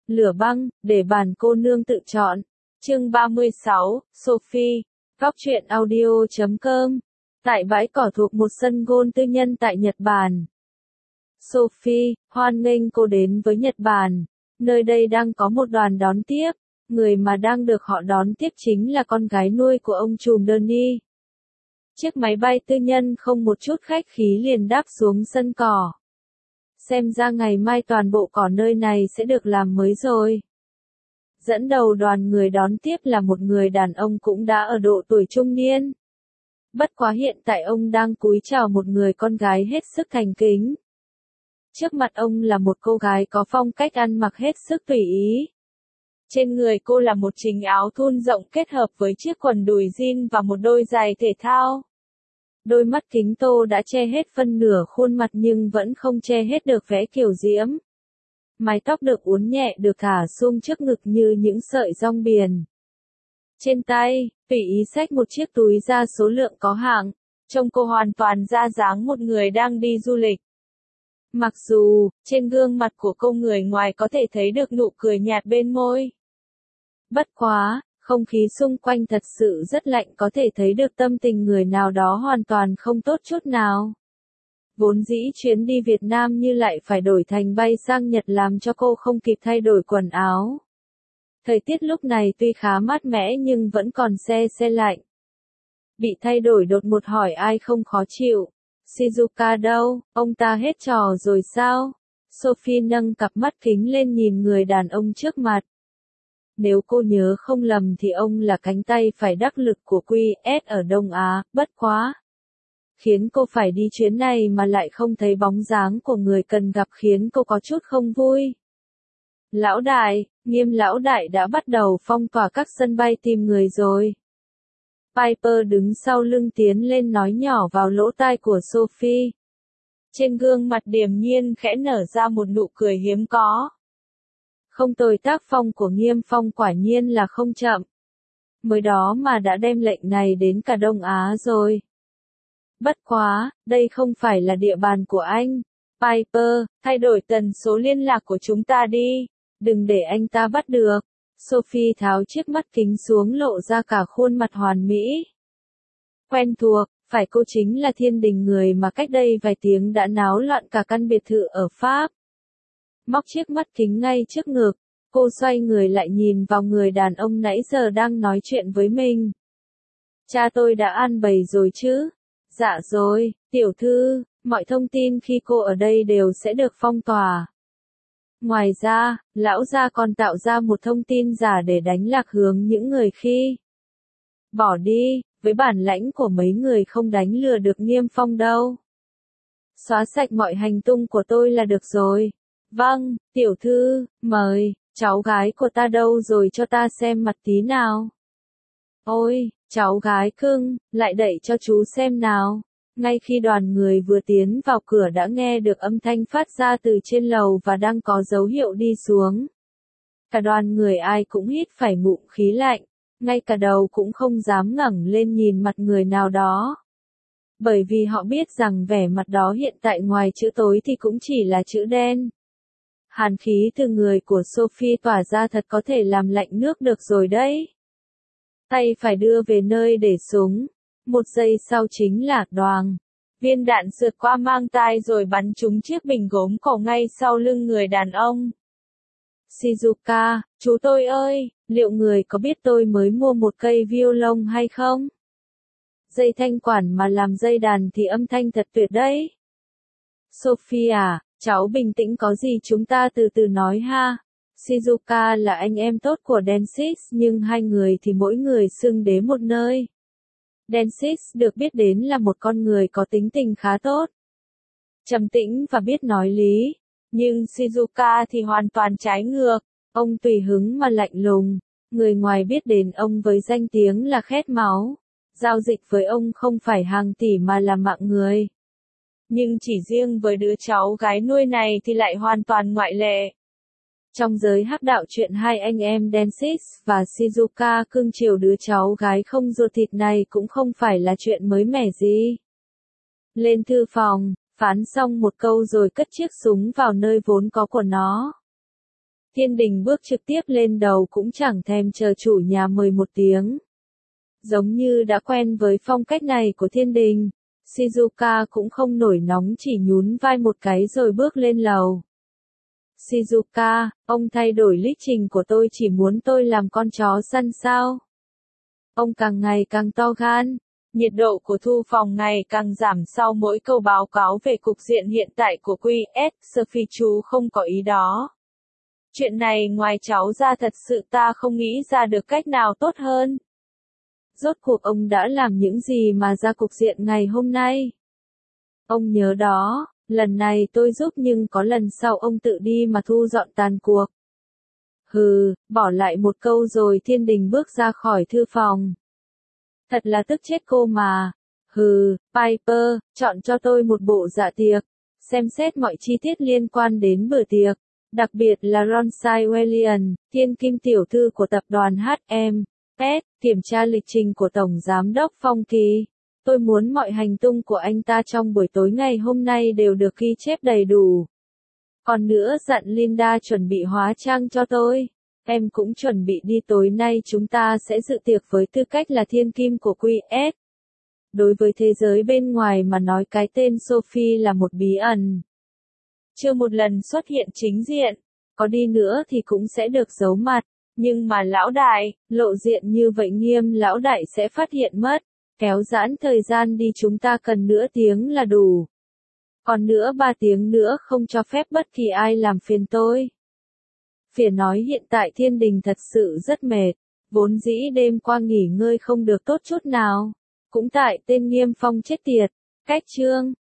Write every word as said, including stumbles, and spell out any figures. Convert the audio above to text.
lửa băng, để bản cô nương tự chọn. Chương ba mươi sáu, Sophie, góc truyện audio chấm com. Tại bãi cỏ thuộc một sân golf tư nhân tại Nhật Bản. Sophie, hoan nghênh cô đến với Nhật Bản. Nơi đây đang có một đoàn đón tiếp. Người mà đang được họ đón tiếp chính là con gái nuôi của ông trùm Donnie. Chiếc máy bay tư nhân không một chút khách khí liền đáp xuống sân cỏ. Xem ra ngày mai toàn bộ cỏ nơi này sẽ được làm mới rồi. Dẫn đầu đoàn người đón tiếp là một người đàn ông cũng đã ở độ tuổi trung niên. Bất quá hiện tại ông đang cúi chào một người con gái hết sức thành kính. Trước mặt ông là một cô gái có phong cách ăn mặc hết sức tùy ý. Trên người cô là một chính áo thun rộng kết hợp với chiếc quần đùi jean và một đôi giày thể thao. Đôi mắt kính tô đã che hết phân nửa khuôn mặt nhưng vẫn không che hết được vẻ kiều diễm. Mái tóc được uốn nhẹ được thả sung trước ngực như những sợi rong biển. Trên tay, tùy ý xách một chiếc túi da số lượng có hạn, trông cô hoàn toàn ra dáng một người đang đi du lịch. Mặc dù, trên gương mặt của cô người ngoài có thể thấy được nụ cười nhạt bên môi. Bất quá, không khí xung quanh thật sự rất lạnh, có thể thấy được tâm tình người nào đó hoàn toàn không tốt chút nào. Vốn dĩ chuyến đi Việt Nam như lại phải đổi thành bay sang Nhật làm cho cô không kịp thay đổi quần áo. Thời tiết lúc này tuy khá mát mẻ nhưng vẫn còn se se lạnh. Bị thay đổi đột ngột hỏi ai không khó chịu. Shizuka đâu, ông ta hết trò rồi sao? Sophie nâng cặp mắt kính lên nhìn người đàn ông trước mặt. Nếu cô nhớ không lầm thì ông là cánh tay phải đắc lực của quy ét ở Đông Á, bất quá. Khiến cô phải đi chuyến này mà lại không thấy bóng dáng của người cần gặp khiến cô có chút không vui. Lão đại, Nghiêm lão đại đã bắt đầu phong tỏa các sân bay tìm người rồi. Piper đứng sau lưng tiến lên nói nhỏ vào lỗ tai của Sophie. Trên gương mặt điềm nhiên khẽ nở ra một nụ cười hiếm có. Không tồi, tác phong của Nghiêm Phong quả nhiên là không chậm. Mới đó mà đã đem lệnh này đến cả Đông Á rồi. Bất quá, đây không phải là địa bàn của anh. Piper, thay đổi tần số liên lạc của chúng ta đi. Đừng để anh ta bắt được. Sophie tháo chiếc mắt kính xuống lộ ra cả khuôn mặt hoàn mỹ. Quen thuộc, phải cô chính là Thiên Đình, người mà cách đây vài tiếng đã náo loạn cả căn biệt thự ở Pháp. Móc chiếc mắt kính ngay trước ngực, cô xoay người lại nhìn vào người đàn ông nãy giờ đang nói chuyện với mình. Cha tôi đã an bày rồi chứ? Dạ rồi, tiểu thư, mọi thông tin khi cô ở đây đều sẽ được phong tỏa. Ngoài ra, lão gia còn tạo ra một thông tin giả để đánh lạc hướng những người khi bỏ đi, với bản lãnh của mấy người không đánh lừa được Nghiêm Phong đâu. Xóa sạch mọi hành tung của tôi là được rồi. Vâng, tiểu thư, mời, cháu gái của ta đâu rồi cho ta xem mặt tí nào. Ôi, cháu gái cưng, lại đẩy cho chú xem nào. Ngay khi đoàn người vừa tiến vào cửa đã nghe được âm thanh phát ra từ trên lầu và đang có dấu hiệu đi xuống. Cả đoàn người ai cũng hít phải ngụm khí lạnh, ngay cả đầu cũng không dám ngẩng lên nhìn mặt người nào đó. Bởi vì họ biết rằng vẻ mặt đó hiện tại ngoài chữ tối thì cũng chỉ là chữ đen. Hàn khí từ người của Sophie tỏa ra thật có thể làm lạnh nước được rồi đấy. Tay phải đưa về nơi để súng. Một giây sau chính là đoàng. Viên đạn sượt qua mang tai rồi bắn trúng chiếc bình gốm cổ ngay sau lưng người đàn ông. Shizuka, chú tôi ơi, liệu người có biết tôi mới mua một cây violon hay không? Dây thanh quản mà làm dây đàn thì âm thanh thật tuyệt đấy. Sophia, cháu bình tĩnh, có gì chúng ta từ từ nói ha. Shizuka là anh em tốt của Dennis nhưng hai người thì mỗi người xưng đế một nơi. Dennis được biết đến là một con người có tính tình khá tốt, trầm tĩnh và biết nói lý. Nhưng Shizuka thì hoàn toàn trái ngược. Ông tùy hứng mà lạnh lùng. Người ngoài biết đến ông với danh tiếng là khét máu. Giao dịch với ông không phải hàng tỷ mà là mạng người. Nhưng chỉ riêng với đứa cháu gái nuôi này thì lại hoàn toàn ngoại lệ. Trong giới hắc đạo chuyện hai anh em Dennis và Shizuka cưng chiều đứa cháu gái không ruột thịt này cũng không phải là chuyện mới mẻ gì. Lên thư phòng, phán xong một câu rồi cất chiếc súng vào nơi vốn có của nó. Thiên Đình bước trực tiếp lên đầu cũng chẳng thèm chờ chủ nhà mời một tiếng. Giống như đã quen với phong cách này của Thiên Đình, Shizuka cũng không nổi nóng chỉ nhún vai một cái rồi bước lên lầu. Shizuka, ông thay đổi lịch trình của tôi chỉ muốn tôi làm con chó săn sao? Ông càng ngày càng to gan. Nhiệt độ của thư phòng ngày càng giảm sau mỗi câu báo cáo về cục diện hiện tại của quy ét, Sophie chú không có ý đó. Chuyện này ngoài cháu ra thật sự ta không nghĩ ra được cách nào tốt hơn. Rốt cuộc ông đã làm những gì mà ra cục diện ngày hôm nay? Ông nhớ đó, lần này tôi giúp nhưng có lần sau ông tự đi mà thu dọn tàn cuộc. Hừ, bỏ lại một câu rồi Thiên Đình bước ra khỏi thư phòng. Thật là tức chết cô mà. Hừ, Piper, chọn cho tôi một bộ dạ tiệc. Xem xét mọi chi tiết liên quan đến bữa tiệc. Đặc biệt là Ronsai Wellian, thiên kim tiểu thư của tập đoàn hát em ét, kiểm tra lịch trình của Tổng Giám đốc Phong Kỳ. Tôi muốn mọi hành tung của anh ta trong buổi tối ngày hôm nay đều được ghi chép đầy đủ. Còn nữa dặn Linda chuẩn bị hóa trang cho tôi. Em cũng chuẩn bị đi tối nay chúng ta sẽ dự tiệc với tư cách là thiên kim của quy ét. Đối với thế giới bên ngoài mà nói cái tên Sophie là một bí ẩn. Chưa một lần xuất hiện chính diện, có đi nữa thì cũng sẽ được giấu mặt. Nhưng mà lão đại, lộ diện như vậy nghiêm lão đại sẽ phát hiện mất. Kéo giãn thời gian đi chúng ta cần nửa tiếng là đủ. Còn nữa ba tiếng nữa không cho phép bất kỳ ai làm phiền tôi. Phiền nói hiện tại Thiên Đình thật sự rất mệt. Vốn dĩ đêm qua nghỉ ngơi không được tốt chút nào. Cũng tại tên Nghiêm Phong chết tiệt. Cách chương